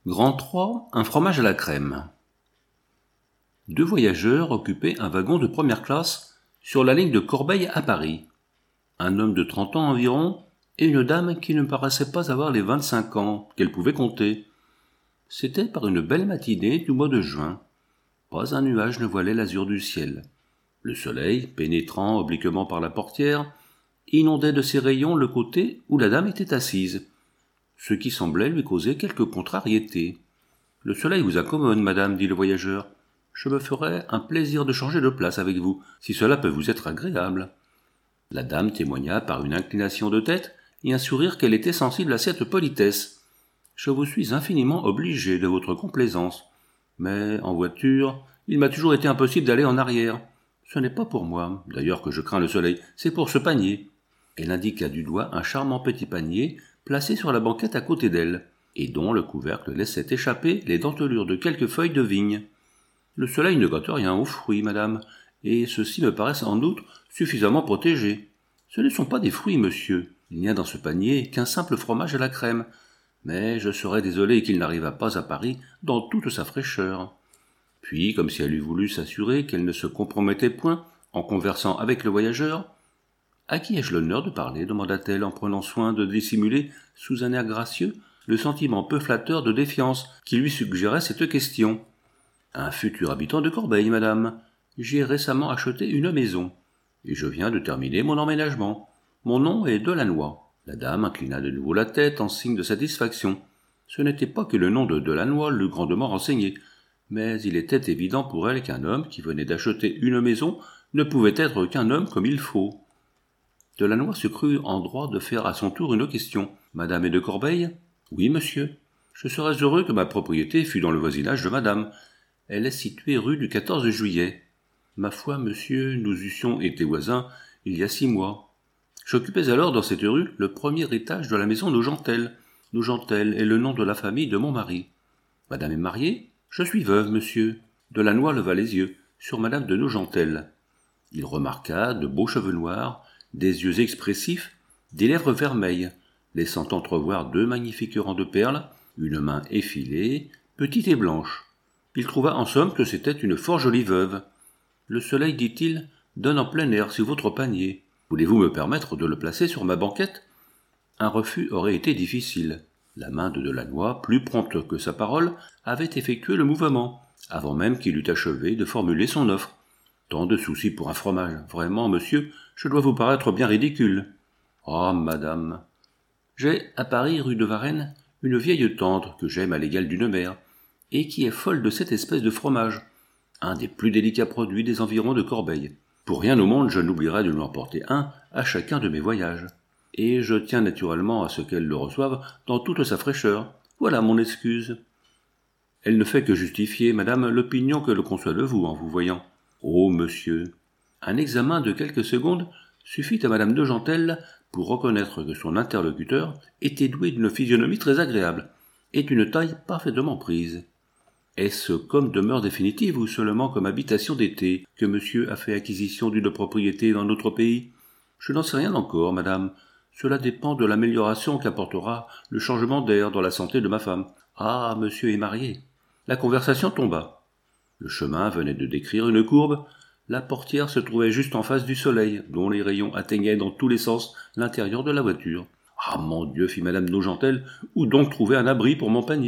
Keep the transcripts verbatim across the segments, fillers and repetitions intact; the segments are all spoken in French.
Grand trois, un fromage à la crème. Deux voyageurs occupaient un wagon de première classe sur la ligne de Corbeil à Paris. Un homme de trente ans environ et une dame qui ne paraissait pas avoir les vingt-cinq ans qu'elle pouvait compter. C'était par une belle matinée du mois de juin. Pas un nuage ne voilait l'azur du ciel. Le soleil, pénétrant obliquement par la portière, inondait de ses rayons le côté où la dame était assise, ce qui semblait lui causer quelque contrariété. « Le soleil vous accommode, madame, dit le voyageur. Je me ferais un plaisir de changer de place avec vous, si cela peut vous être agréable. » La dame témoigna par une inclination de tête et un sourire qu'elle était sensible à cette politesse. « Je vous suis infiniment obligé de votre complaisance, mais en voiture, il m'a toujours été impossible d'aller en arrière. Ce n'est pas pour moi, d'ailleurs, que je crains le soleil, c'est pour ce panier. » Elle indiqua du doigt un charmant petit panier placé sur la banquette à côté d'elle, et dont le couvercle laissait échapper les dentelures de quelques feuilles de vigne. « Le soleil ne gâte rien aux fruits, madame, et ceux-ci me paraissent en outre suffisamment protégés. Ce ne sont pas des fruits, monsieur. Il n'y a dans ce panier qu'un simple fromage à la crème, mais je serais désolé qu'il n'arrivât pas à Paris dans toute sa fraîcheur. » Puis, comme si elle eût voulu s'assurer qu'elle ne se compromettait point en conversant avec le voyageur, « À qui ai-je l'honneur de parler ?» demanda-t-elle en prenant soin de dissimuler, sous un air gracieux, le sentiment peu flatteur de défiance qui lui suggérait cette question. « Un futur habitant de Corbeil, madame. J'y ai récemment acheté une maison, et je viens de terminer mon emménagement. Mon nom est Delannoy. » La dame inclina de nouveau la tête en signe de satisfaction. Ce n'était pas que le nom de Delannoy l'eût grandement renseigné, mais il était évident pour elle qu'un homme qui venait d'acheter une maison ne pouvait être qu'un homme comme il faut. Delannoy se crut en droit de faire à son tour une question. « Madame est de Corbeil ?»« Oui, monsieur. Je serais heureux que ma propriété fût dans le voisinage de madame. Elle est située rue du quatorze juillet. Ma foi, monsieur, nous eussions été voisins il y a six mois. J'occupais alors dans cette rue le premier étage de la maison Nogentel. Nogentel est le nom de la famille de mon mari. Madame est mariée ? Je suis veuve, monsieur. » Delannoy leva les yeux sur madame de Nogentel. Il remarqua de beaux cheveux noirs, des yeux expressifs, des lèvres vermeilles, laissant entrevoir deux magnifiques rangs de perles, une main effilée, petite et blanche. Il trouva en somme que c'était une fort jolie veuve. « Le soleil, dit-il, donne en plein air sur votre panier. Voulez-vous me permettre de le placer sur ma banquette ?» Un refus aurait été difficile. La main de Delannoy, plus prompte que sa parole, avait effectué le mouvement, avant même qu'il eût achevé de formuler son offre. « Tant de soucis pour un fromage. Vraiment, monsieur, je dois vous paraître bien ridicule. »« Ah, madame, j'ai à Paris, rue de Varennes, une vieille tante que j'aime à l'égal d'une mère, et qui est folle de cette espèce de fromage, un des plus délicats produits des environs de Corbeil. Pour rien au monde je n'oublierai de lui emporter un à chacun de mes voyages. Et je tiens naturellement à ce qu'elle le reçoive dans toute sa fraîcheur. Voilà mon excuse. » Elle ne fait que justifier, madame, l'opinion que le conçoit de vous en vous voyant. « Oh, monsieur !» Un examen de quelques secondes suffit à madame Nogentel pour reconnaître que son interlocuteur était doué d'une physionomie très agréable et d'une taille parfaitement prise. Est-ce comme demeure définitive ou seulement comme habitation d'été que monsieur a fait acquisition d'une propriété dans notre pays ? Je n'en sais rien encore, madame. Cela dépend de l'amélioration qu'apportera le changement d'air dans la santé de ma femme. Ah, monsieur est marié. La conversation tomba. Le chemin venait de décrire une courbe. La portière se trouvait juste en face du soleil, dont les rayons atteignaient dans tous les sens l'intérieur de la voiture. « Ah, mon Dieu, fit madame Nogentel, où donc trouver un abri pour mon panier ?»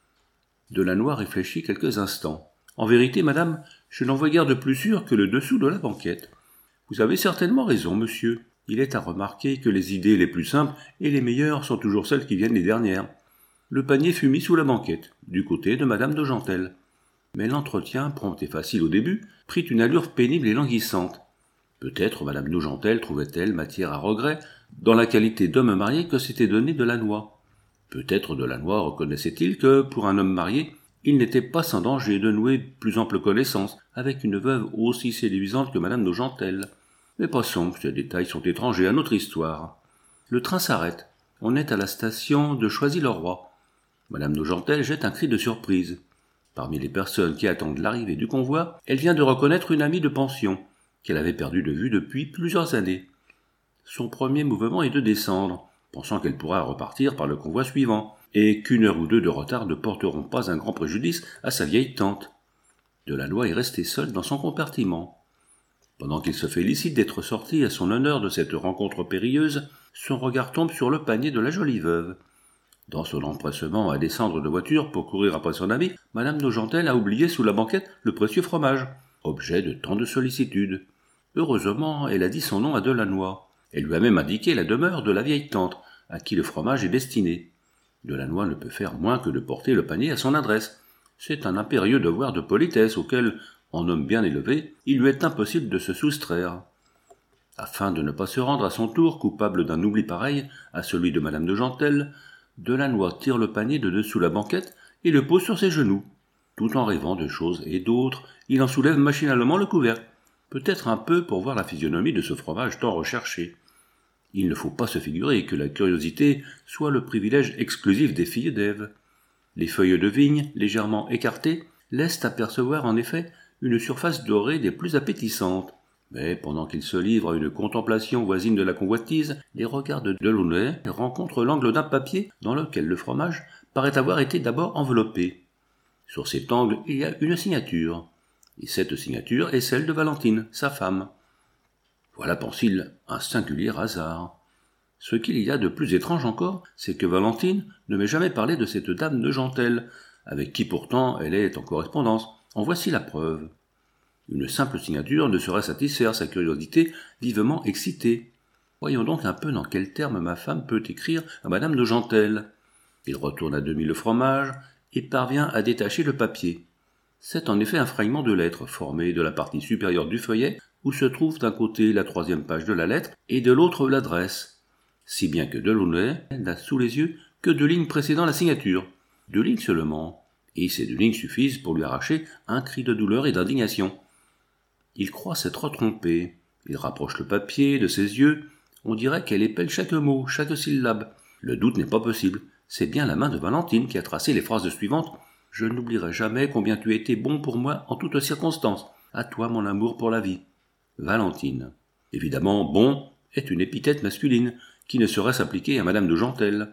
Delannoy réfléchit quelques instants. « En vérité, madame, je n'en vois guère de plus sûr que le dessous de la banquette. Vous avez certainement raison, monsieur. Il est à remarquer que les idées les plus simples et les meilleures sont toujours celles qui viennent les dernières. » Le panier fut mis sous la banquette, du côté de madame Nogentel. Mais l'entretien, prompt et facile au début, prit une allure pénible et languissante. Peut-être madame Nogentel trouvait-elle matière à regret dans la qualité d'homme marié que s'était donné Delannoy. Peut-être Delannoy reconnaissait-il que, pour un homme marié, il n'était pas sans danger de nouer plus ample connaissance avec une veuve aussi séduisante que madame Nogentel. Mais passons, ces détails sont étrangers à notre histoire. Le train s'arrête. On est à la station de Choisy-le-Roi. Madame Nogentel jette un cri de surprise. Parmi les personnes qui attendent l'arrivée du convoi, elle vient de reconnaître une amie de pension, qu'elle avait perdue de vue depuis plusieurs années. Son premier mouvement est de descendre, pensant qu'elle pourra repartir par le convoi suivant, et qu'une heure ou deux de retard ne porteront pas un grand préjudice à sa vieille tante. Delannoy est resté seul dans son compartiment. Pendant qu'il se félicite d'être sorti à son honneur de cette rencontre périlleuse, son regard tombe sur le panier de la jolie veuve. Dans son empressement à descendre de voiture pour courir après son ami, madame Nogentel a oublié sous la banquette le précieux fromage, objet de tant de sollicitude. Heureusement, elle a dit son nom à Delannoy. Elle lui a même indiqué la demeure de la vieille tante, à qui le fromage est destiné. Delannoy ne peut faire moins que de porter le panier à son adresse. C'est un impérieux devoir de politesse auquel, en homme bien élevé, il lui est impossible de se soustraire. Afin de ne pas se rendre à son tour coupable d'un oubli pareil à celui de madame Nogentel, Delannoy tire le panier de dessous la banquette et le pose sur ses genoux. Tout en rêvant de choses et d'autres, il en soulève machinalement le couvercle, peut-être un peu pour voir la physionomie de ce fromage tant recherché. Il ne faut pas se figurer que la curiosité soit le privilège exclusif des filles d'Ève. Les feuilles de vigne, légèrement écartées, laissent apercevoir en effet une surface dorée des plus appétissantes. Mais pendant qu'il se livre à une contemplation voisine de la convoitise, les regards de Delaunay rencontrent l'angle d'un papier dans lequel le fromage paraît avoir été d'abord enveloppé. Sur cet angle, il y a une signature. Et cette signature est celle de Valentine, sa femme. Voilà, pense-t-il, un singulier hasard. Ce qu'il y a de plus étrange encore, c'est que Valentine ne m'ait jamais parlé de cette dame Nogentel, avec qui pourtant elle est en correspondance. En voici la preuve. Une simple signature ne saurait satisfaire sa curiosité vivement excitée. Voyons donc un peu dans quels termes ma femme peut écrire à madame Nogentel. Il retourne à demi le fromage et parvient à détacher le papier. C'est en effet un fragment de lettre formé de la partie supérieure du feuillet où se trouve d'un côté la troisième page de la lettre et de l'autre l'adresse. Si bien que Delaunay n'a sous les yeux que deux lignes précédant la signature. Deux lignes seulement. Et ces deux lignes suffisent pour lui arracher un cri de douleur et d'indignation. Il croit s'être trompé. Il rapproche le papier de ses yeux. On dirait qu'elle épelle chaque mot, chaque syllabe. Le doute n'est pas possible. C'est bien la main de Valentine qui a tracé les phrases suivantes. « Je n'oublierai jamais combien tu as été bon pour moi en toutes circonstances. À toi mon amour pour la vie. » Valentine. Évidemment, « bon » est une épithète masculine qui ne saurait s'appliquer à madame Nogentel.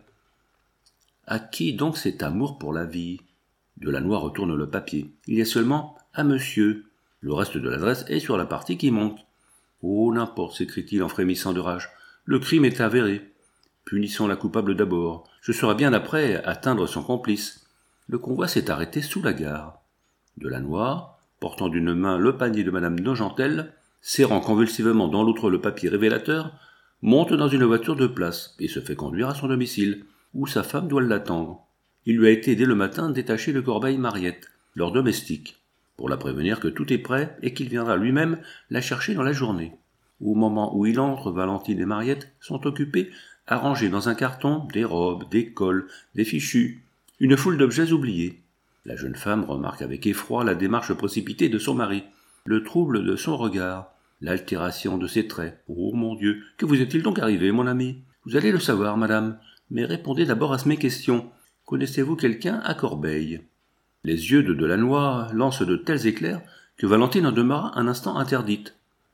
À qui donc cet amour pour la vie ? Delannoy retourne le papier. Il y a seulement « à monsieur ». Le reste de l'adresse est sur la partie qui monte. « Oh, n'importe » s'écrie-t-il en frémissant de rage. « Le crime est avéré. Punissons la coupable d'abord. Je serai bien après atteindre son complice. » Le convoi s'est arrêté sous la gare. Delannoy, portant d'une main le panier de madame Nogentel, serrant convulsivement dans l'autre le papier révélateur, monte dans une voiture de place et se fait conduire à son domicile, où sa femme doit l'attendre. Il lui a été dès le matin détaché de Corbeil-Mariette, leur domestique, pour la prévenir que tout est prêt et qu'il viendra lui-même la chercher dans la journée. Au moment où il entre, Valentine et Mariette sont occupées à ranger dans un carton des robes, des cols, des fichus, une foule d'objets oubliés. La jeune femme remarque avec effroi la démarche précipitée de son mari, le trouble de son regard, l'altération de ses traits. « Oh mon Dieu, que vous est-il donc arrivé, mon ami ? Vous allez le savoir, madame, mais répondez d'abord à mes questions. Connaissez-vous quelqu'un à Corbeil ?» Les yeux de Delannoy lancent de tels éclairs que Valentine en demeura un instant interdite.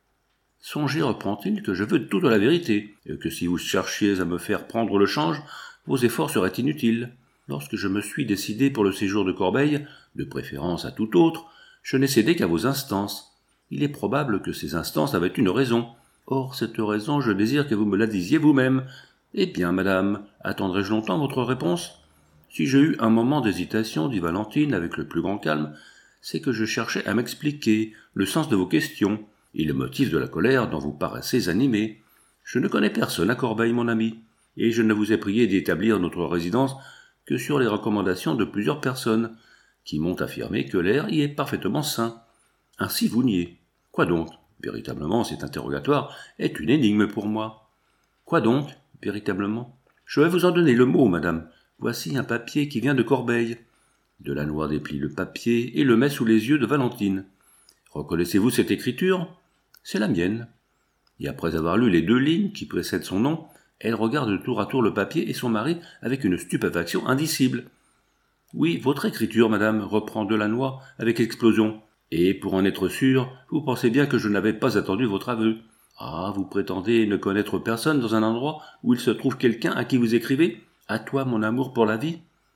« Songez, reprend-il, que je veux toute la vérité, et que si vous cherchiez à me faire prendre le change, vos efforts seraient inutiles. Lorsque je me suis décidé pour le séjour de Corbeil, de préférence à tout autre, je n'ai cédé qu'à vos instances. Il est probable que ces instances avaient une raison. Or, cette raison, je désire que vous me la disiez vous-même. Eh bien, madame, attendrai-je longtemps votre réponse ? Si j'ai eu un moment d'hésitation, dit Valentine avec le plus grand calme, c'est que je cherchais à m'expliquer le sens de vos questions et le motif de la colère dont vous paraissez animé. Je ne connais personne à Corbeil, mon ami, et je ne vous ai prié d'établir notre résidence que sur les recommandations de plusieurs personnes, qui m'ont affirmé que l'air y est parfaitement sain. Ainsi vous niez. Quoi donc ? Véritablement, cet interrogatoire est une énigme pour moi. Quoi donc ? Véritablement ? Je vais vous en donner le mot, madame. Voici un papier qui vient de Corbeil. Delannoy déplie le papier et le met sous les yeux de Valentine. Reconnaissez-vous cette écriture ? C'est la mienne. Et après avoir lu les deux lignes qui précèdent son nom, elle regarde tour à tour le papier et son mari avec une stupéfaction indicible. « Oui, votre écriture, madame, reprend Delannoy avec explosion. Et, pour en être sûr, vous pensez bien que je n'avais pas attendu votre aveu. Ah, vous prétendez ne connaître personne dans un endroit où il se trouve quelqu'un à qui vous écrivez ? À toi, mon amour pour la vie ?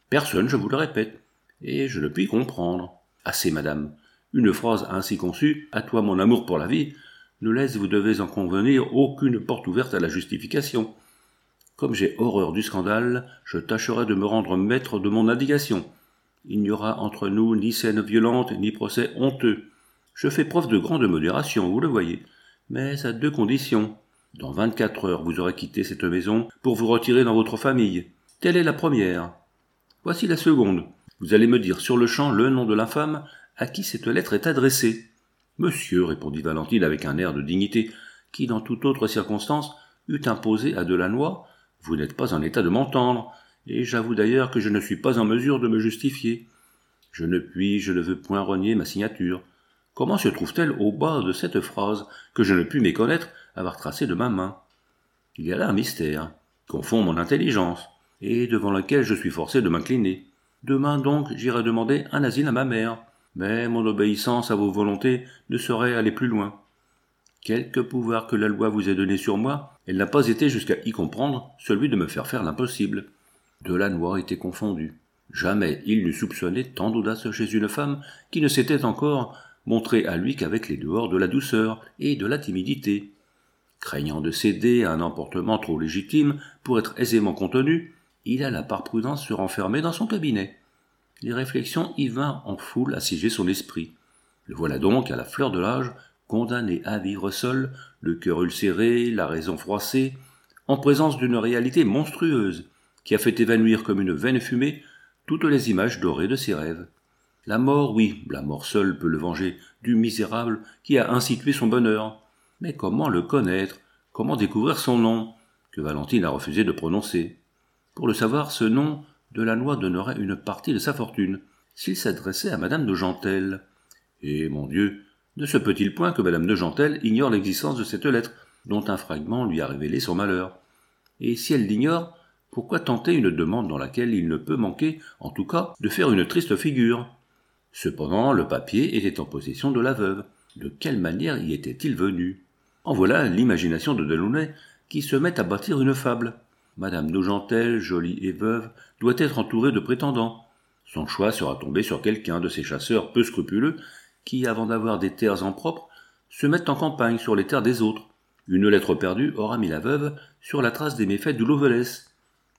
Personne, je vous le répète, et je ne puis comprendre. Assez, madame. Une phrase ainsi conçue, à toi mon amour pour la vie, ne laisse, vous devez en convenir, aucune porte ouverte à la justification. Comme j'ai horreur du scandale, je tâcherai de me rendre maître de mon indignation. Il n'y aura entre nous ni scène violente, ni procès honteux. Je fais preuve de grande modération, vous le voyez, mais à deux conditions. Dans vingt-quatre heures, vous aurez quitté cette maison pour vous retirer dans votre famille. Telle est la première. Voici la seconde. Vous allez me dire sur le champ le nom de l'infâme à qui cette lettre est adressée. Monsieur, répondit Valentine avec un air de dignité qui, dans toute autre circonstance, eût imposé à Delannoy, vous n'êtes pas en état de m'entendre, et j'avoue d'ailleurs que je ne suis pas en mesure de me justifier. Je ne puis, je ne veux point renier ma signature. Comment se trouve-t-elle au bas de cette phrase que je ne puis méconnaître avoir tracée de ma main? Il y a là un mystère, qui confond mon intelligence, et devant lequel je suis forcé de m'incliner. Demain donc j'irai demander un asile à ma mère, mais mon obéissance à vos volontés ne saurait aller plus loin. Quelque pouvoir que la loi vous ait donné sur moi, elle n'a pas été jusqu'à y comprendre celui de me faire faire l'impossible. Delannoy était confondu. Jamais il n'eût soupçonné tant d'audace chez une femme qui ne s'était encore montrée à lui qu'avec les dehors de la douceur et de la timidité. Craignant de céder à un emportement trop légitime pour être aisément contenu, il alla par prudence se renfermer dans son cabinet. Les réflexions y vinrent en foule assiéger son esprit. Le voilà donc, à la fleur de l'âge, condamné à vivre seul, le cœur ulcéré, la raison froissée, en présence d'une réalité monstrueuse, qui a fait évanouir comme une vaine fumée toutes les images dorées de ses rêves. La mort, oui, la mort seule peut le venger du misérable qui a ainsi tué son bonheur. Mais comment le connaître, comment découvrir son nom, que Valentine a refusé de prononcer? Pour le savoir, ce nom, Delannoy donnerait une partie de sa fortune, s'il s'adressait à madame de Gentelles. Et, mon Dieu, ne se peut-il point que madame de Gentelles ignore l'existence de cette lettre, dont un fragment lui a révélé son malheur? Et si elle l'ignore, pourquoi tenter une demande dans laquelle il ne peut manquer, en tout cas, de faire une triste figure? Cependant, le papier était en possession de la veuve. De quelle manière y était-il venu? En voilà l'imagination de Delaunay qui se met à bâtir une fable. Madame de Gentelles, jolie et veuve, doit être entourée de prétendants. Son choix sera tombé sur quelqu'un de ces chasseurs peu scrupuleux qui, avant d'avoir des terres en propre, se mettent en campagne sur les terres des autres. Une lettre perdue aura mis la veuve sur la trace des méfaits du Lovelace.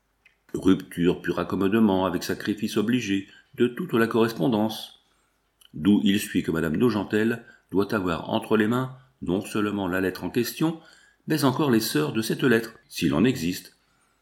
Rupture pur accommodement avec sacrifice obligé de toute la correspondance. D'où il suit que madame de Gentelles doit avoir entre les mains non seulement la lettre en question, mais encore les sœurs de cette lettre, s'il en existe.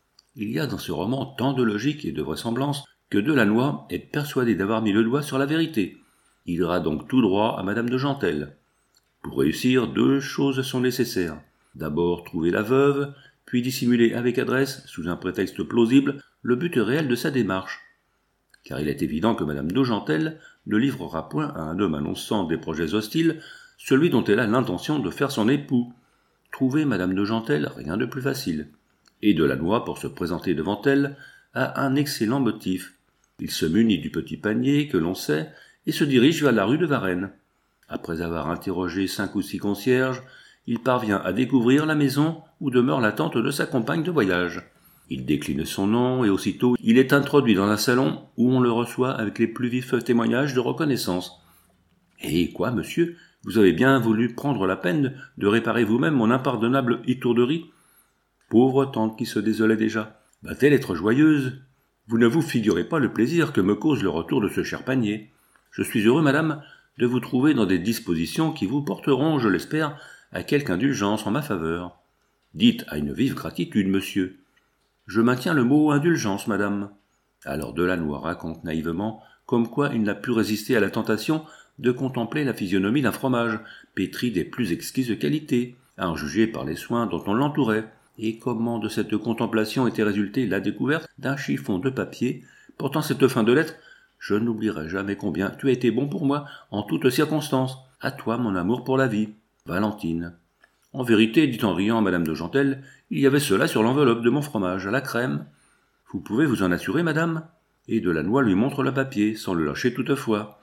Il y a dans ce roman tant de logique et de vraisemblance que Delannoy est persuadé d'avoir mis le doigt sur la vérité. Il ira donc tout droit à madame de Gentelles. Pour réussir, deux choses sont nécessaires. D'abord trouver la veuve, puis dissimuler avec adresse, sous un prétexte plausible, le but réel de sa démarche. Car il est évident que madame de Gentelles ne livrera point à un homme annonçant des projets hostiles celui dont elle a l'intention de faire son époux. Trouver madame de Gentelles, rien de plus facile. Et Delannoy, pour se présenter devant elle, a un excellent motif. Il se munit du petit panier que l'on sait et se dirige vers la rue de Varennes. Après avoir interrogé cinq ou six concierges, il parvient à découvrir la maison où demeure la tante de sa compagne de voyage. Il décline son nom et aussitôt il est introduit dans un salon où on le reçoit avec les plus vifs témoignages de reconnaissance. « Eh quoi, monsieur, vous avez bien voulu prendre la peine de réparer vous-même mon impardonnable étourderie ?» Pauvre tante qui se désolait déjà, va-t-elle être joyeuse? Vous ne vous figurez pas le plaisir que me cause le retour de ce cher panier. Je suis heureux, madame, de vous trouver dans des dispositions qui vous porteront, je l'espère, à quelque indulgence en ma faveur. Dites à une vive gratitude, monsieur. Je maintiens le mot indulgence, madame. Alors Delannoy raconte naïvement comme quoi il n'a pu résister à la tentation de contempler la physionomie d'un fromage, pétri des plus exquises qualités, à en juger par les soins dont on l'entourait, et comment de cette contemplation était résultée la découverte d'un chiffon de papier portant cette fin de lettre: « Je n'oublierai jamais combien tu as été bon pour moi en toutes circonstances. À toi, mon amour pour la vie, Valentine. » En vérité, dit en riant madame de Gentelles, il y avait cela sur l'enveloppe de mon fromage à la crème. Vous pouvez vous en assurer, madame? Et Delannoy lui montre le papier, sans le lâcher toutefois.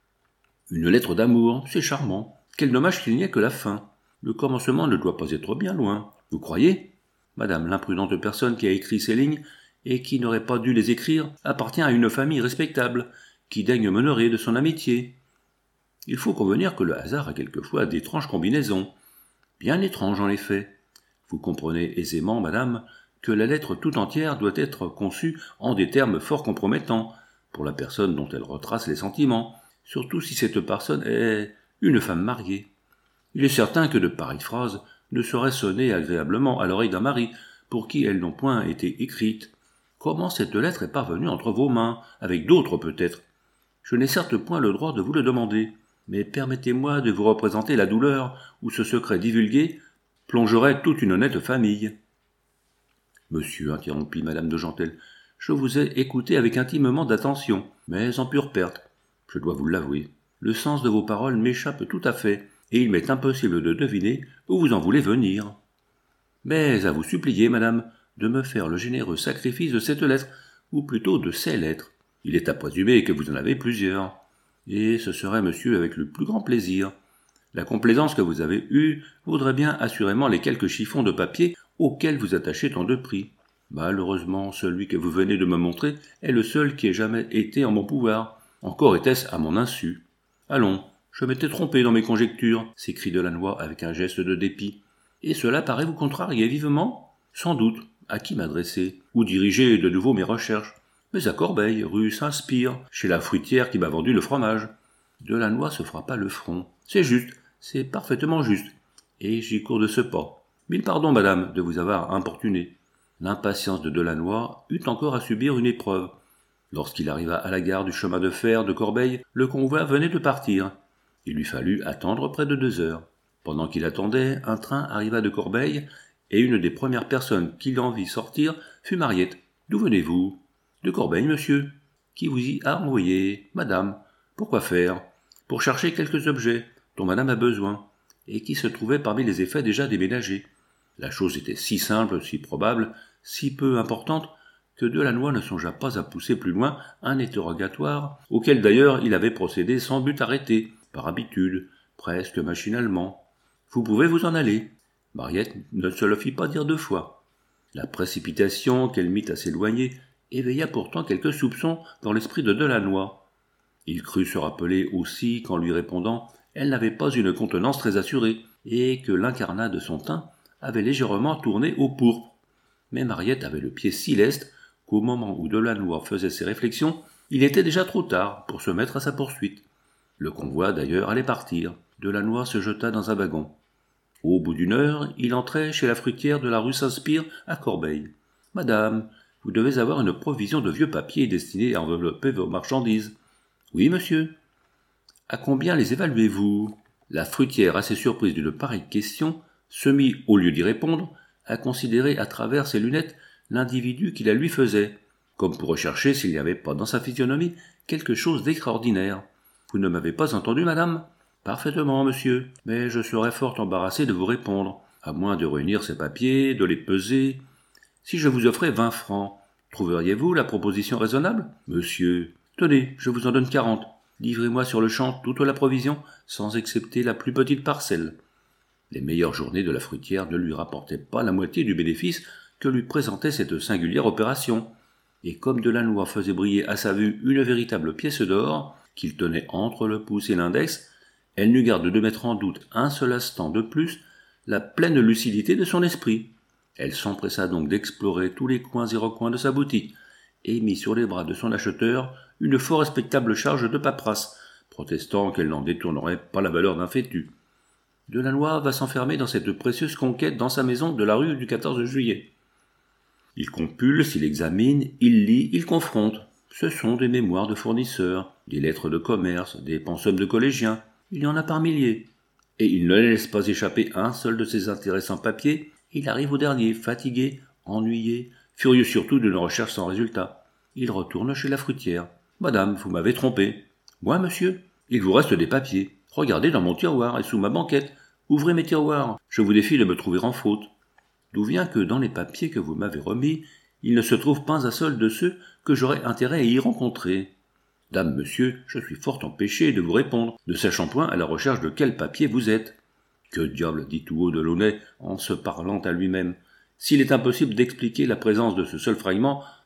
Une lettre d'amour, c'est charmant. Quel dommage qu'il n'y ait que la fin. Le commencement ne doit pas être bien loin. Vous croyez? Madame, l'imprudente personne qui a écrit ces lignes et qui n'aurait pas dû les écrire, appartient à une famille respectable, qui daigne m'honorer de son amitié. Il faut convenir que le hasard a quelquefois d'étranges combinaisons, bien étranges en effet. Vous comprenez aisément, madame, que la lettre tout entière doit être conçue en des termes fort compromettants pour la personne dont elle retrace les sentiments, surtout si cette personne est une femme mariée. Il est certain que de pareilles phrases ne sauraient sonner agréablement à l'oreille d'un mari pour qui elles n'ont point été écrites. Comment cette lettre est parvenue entre vos mains, avec d'autres peut-être? Je n'ai certes point le droit de vous le demander, mais permettez-moi de vous représenter la douleur où ce secret divulgué plongerait toute une honnête famille. Monsieur, interrompit madame de Gentelle, je vous ai écouté avec intimement d'attention, mais en pure perte. Je dois vous l'avouer. Le sens de vos paroles m'échappe tout à fait, et il m'est impossible de deviner où vous en voulez venir. Mais à vous supplier, madame, de me faire le généreux sacrifice de cette lettre, ou plutôt de ces lettres. Il est à présumer que vous en avez plusieurs. Et ce serait, monsieur, avec le plus grand plaisir. La complaisance que vous avez eue vaudrait bien assurément les quelques chiffons de papier auxquels vous attachez tant de prix. Malheureusement, celui que vous venez de me montrer est le seul qui ait jamais été en mon pouvoir. Encore était-ce à mon insu. Allons, je m'étais trompé dans mes conjectures, s'écrie Delannoy avec un geste de dépit. Et cela paraît vous contrarier vivement? Sans doute. À qui m'adresser? Où diriger de nouveau mes recherches? Mais à Corbeil, rue Saint-Spire, chez la fruitière qui m'a vendu le fromage. Delannoy se frappa le front. C'est juste, c'est parfaitement juste. Et j'y cours de ce pas. Mille pardons, madame, de vous avoir importuné. L'impatience de Delannoy eut encore à subir une épreuve. Lorsqu'il arriva à la gare du chemin de fer de Corbeil, le convoi venait de partir. Il lui fallut attendre près de deux heures. Pendant qu'il attendait, un train arriva de Corbeil, et une des premières personnes qui l'en vit sortir fut Mariette. « D'où venez-vous »« De Corbeil, monsieur. »« Qui vous y a envoyé ?»« Madame. »« Pourquoi faire ?»« Pour chercher quelques objets dont madame a besoin, et qui se trouvaient parmi les effets déjà déménagés. » La chose était si simple, si probable, si peu importante, que Delannoy ne songea pas à pousser plus loin un interrogatoire, auquel d'ailleurs il avait procédé sans but arrêté, par habitude, presque machinalement. « Vous pouvez vous en aller. » Mariette ne se le fit pas dire deux fois. La précipitation qu'elle mit à s'éloigner éveilla pourtant quelques soupçons dans l'esprit de Delannoy. Il crut se rappeler aussi qu'en lui répondant, elle n'avait pas une contenance très assurée, et que l'incarnat de son teint avait légèrement tourné au pourpre. Mais Mariette avait le pied si leste qu'au moment où Delannoy faisait ses réflexions, il était déjà trop tard pour se mettre à sa poursuite. Le convoi, d'ailleurs, allait partir. Delannoy se jeta dans un wagon. Au bout d'une heure, il entrait chez la fruitière de la rue Saint-Spire à Corbeil. « Madame, vous devez avoir une provision de vieux papiers destinés à envelopper vos marchandises. »« Oui, monsieur. »« À combien les évaluez-vous » La fruitière, assez surprise d'une pareille question, se mit, au lieu d'y répondre, à considérer à travers ses lunettes l'individu qui la lui faisait, comme pour rechercher s'il n'y avait pas dans sa physionomie quelque chose d'extraordinaire. « Vous ne m'avez pas entendu, madame ?»« Parfaitement, monsieur, mais je serais fort embarrassé de vous répondre, à moins de réunir ces papiers, de les peser. Si je vous offrais vingt francs, trouveriez-vous la proposition raisonnable ? Monsieur, tenez, je vous en donne quarante. Livrez-moi sur le champ toute la provision, sans excepter la plus petite parcelle. » Les meilleures journées de la fruitière ne lui rapportaient pas la moitié du bénéfice que lui présentait cette singulière opération, et comme Delannoy faisait briller à sa vue une véritable pièce d'or, qu'il tenait entre le pouce et l'index, elle n'eut garde de mettre en doute un seul instant de plus la pleine lucidité de son esprit. Elle s'empressa donc d'explorer tous les coins et recoins de sa boutique, et mit sur les bras de son acheteur une fort respectable charge de paperasse, protestant qu'elle n'en détournerait pas la valeur d'un fétu. Delannoy va s'enfermer dans cette précieuse conquête dans sa maison de la rue du quatorze juillet. Il compulse, il examine, il lit, il confronte. Ce sont des mémoires de fournisseurs, des lettres de commerce, des pensums de collégiens. Il y en a par milliers. Et il ne laisse pas échapper un seul de ces intéressants papiers. Il arrive au dernier, fatigué, ennuyé, furieux surtout d'une recherche sans résultat. Il retourne chez la fruitière. « Madame, vous m'avez trompé. »« Moi, monsieur ? Il vous reste des papiers. Regardez dans mon tiroir et sous ma banquette. Ouvrez mes tiroirs. Je vous défie de me trouver en faute. D'où vient que dans les papiers que vous m'avez remis, il ne se trouve pas un seul de ceux que j'aurais intérêt à y rencontrer. Dame, monsieur, je suis fort empêché de vous répondre, ne sachant point à la recherche de quel papier vous êtes. Que diable, dit tout haut Delaunay en se parlant à lui-même. S'il est impossible d'expliquer la présence de ce seul fragment,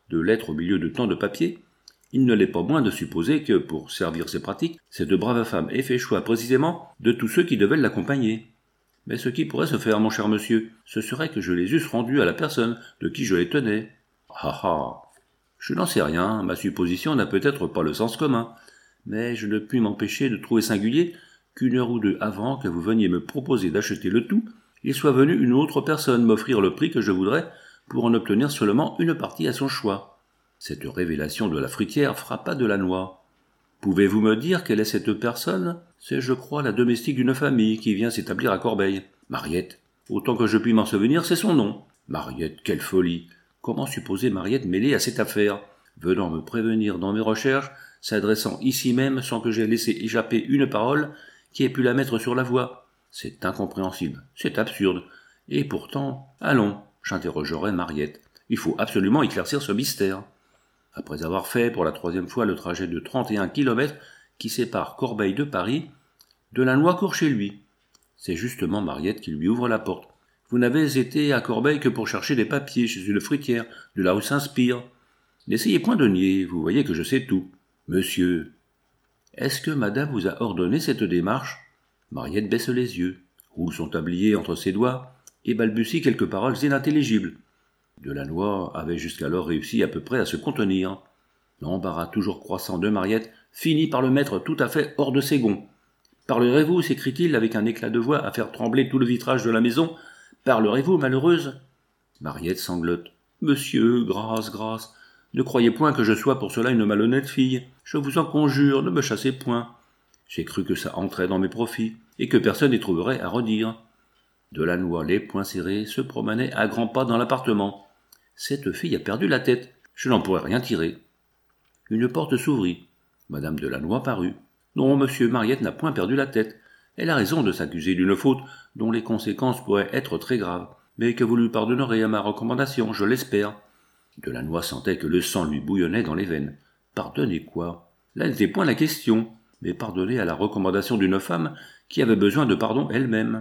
de lettres au milieu de tant de papiers, il ne l'est pas moins de supposer que, pour servir ses pratiques, cette brave femme ait fait choix précisément de tous ceux qui devaient l'accompagner. Mais ce qui pourrait se faire, mon cher monsieur, ce serait que je les eusse rendus à la personne de qui je les tenais. Ah ah. Je n'en sais rien, ma supposition n'a peut-être pas le sens commun, mais je ne puis m'empêcher de trouver singulier qu'une heure ou deux avant que vous veniez me proposer d'acheter le tout, il soit venu une autre personne m'offrir le prix que je voudrais pour en obtenir seulement une partie à son choix. Cette révélation de la fruitière frappa Delannoy. Pouvez-vous me dire quelle est cette personne ? C'est, je crois, la domestique d'une famille qui vient s'établir à Corbeil. Mariette. Autant que je puis m'en souvenir, c'est son nom. Mariette, quelle folie ! Comment supposer Mariette mêlée à cette affaire, venant me prévenir dans mes recherches, s'adressant ici même sans que j'aie laissé échapper une parole qui ait pu la mettre sur la voie ? C'est incompréhensible, c'est absurde. Et pourtant, allons, j'interrogerai Mariette. Il faut absolument éclaircir ce mystère. Après avoir fait pour la troisième fois le trajet de trente et un kilomètres qui sépare Corbeil de Paris, Delannoy court chez lui. C'est justement Mariette qui lui ouvre la porte. Vous n'avez été à Corbeil que pour chercher des papiers chez une fruitière de la rue Saint-Spire. N'essayez point de nier, vous voyez que je sais tout. Monsieur, est-ce que madame vous a ordonné cette démarche ? Mariette baisse les yeux, roule son tablier entre ses doigts et balbutie quelques paroles inintelligibles. Delannoy avait jusqu'alors réussi à peu près à se contenir. L'embarras toujours croissant de Mariette finit par le mettre tout à fait hors de ses gonds. « Parlerez-vous » s'écrie-t-il avec un éclat de voix à faire trembler tout le vitrage de la maison. « Parlerez-vous, malheureuse ?» Mariette sanglote. « Monsieur, grâce, grâce, ne croyez point que je sois pour cela une malhonnête fille. Je vous en conjure, ne me chassez point. J'ai cru que ça entrait dans mes profits, et que personne n'y trouverait à redire. » Delannoy, les poings serrés, se promenait à grands pas dans l'appartement. Cette fille a perdu la tête, je n'en pourrais rien tirer. Une porte s'ouvrit. Madame Delannoy parut. Non, monsieur, Mariette n'a point perdu la tête. Elle a raison de s'accuser d'une faute dont les conséquences pourraient être très graves, mais que vous lui pardonnerez à ma recommandation, je l'espère. Delannoy sentait que le sang lui bouillonnait dans les veines. Pardonner quoi ? Là n'était point la question, mais pardonner à la recommandation d'une femme qui avait besoin de pardon elle-même.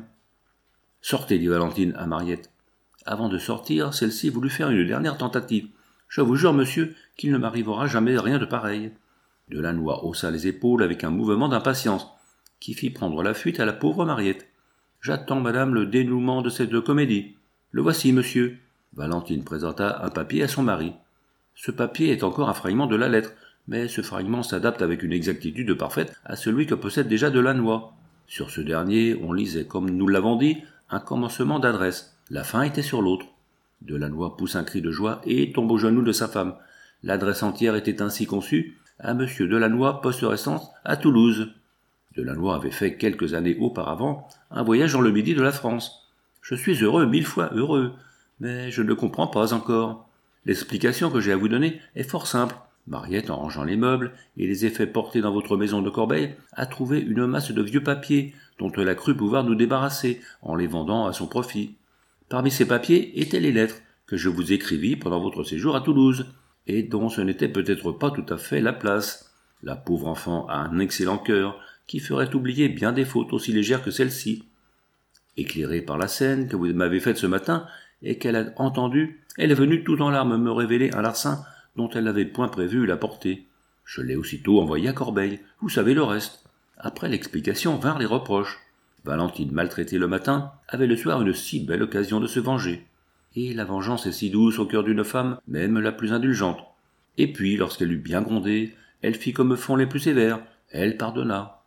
Sortez, dit Valentine à Mariette. Avant de sortir, celle-ci voulut faire une dernière tentative. Je vous jure, monsieur, qu'il ne m'arrivera jamais rien de pareil. Delannoy haussa les épaules avec un mouvement d'impatience, qui fit prendre la fuite à la pauvre Mariette. J'attends, madame, le dénouement de cette comédie. Le voici, monsieur. Valentine présenta un papier à son mari. Ce papier est encore un fragment de la lettre, mais ce fragment s'adapte avec une exactitude parfaite à celui que possède déjà Delannoy. Sur ce dernier, on lisait, comme nous l'avons dit, un commencement d'adresse. La fin était sur l'autre. Delannoy pousse un cri de joie et tombe aux genoux de sa femme. L'adresse entière était ainsi conçue, à monsieur Delannoy, poste restance à Toulouse. Delannoy avait fait quelques années auparavant un voyage dans le midi de la France. Je suis heureux, mille fois heureux, mais je ne comprends pas encore. L'explication que j'ai à vous donner est fort simple. Mariette, en rangeant les meubles et les effets portés dans votre maison de Corbeil, a trouvé une masse de vieux papiers dont elle a cru pouvoir nous débarrasser en les vendant à son profit. Parmi ces papiers étaient les lettres que je vous écrivis pendant votre séjour à Toulouse, et dont ce n'était peut-être pas tout à fait la place. La pauvre enfant a un excellent cœur, qui ferait oublier bien des fautes aussi légères que celle-ci. Éclairée par la scène que vous m'avez faite ce matin, et qu'elle a entendue, elle est venue tout en larmes me révéler un larcin dont elle n'avait point prévu la portée. Je l'ai aussitôt envoyé à Corbeil, vous savez le reste. Après l'explication vinrent les reproches. Valentine, maltraitée le matin, avait le soir une si belle occasion de se venger. Et la vengeance est si douce au cœur d'une femme, même la plus indulgente. Et puis, lorsqu'elle eut bien grondé, elle fit comme font les plus sévères, elle pardonna.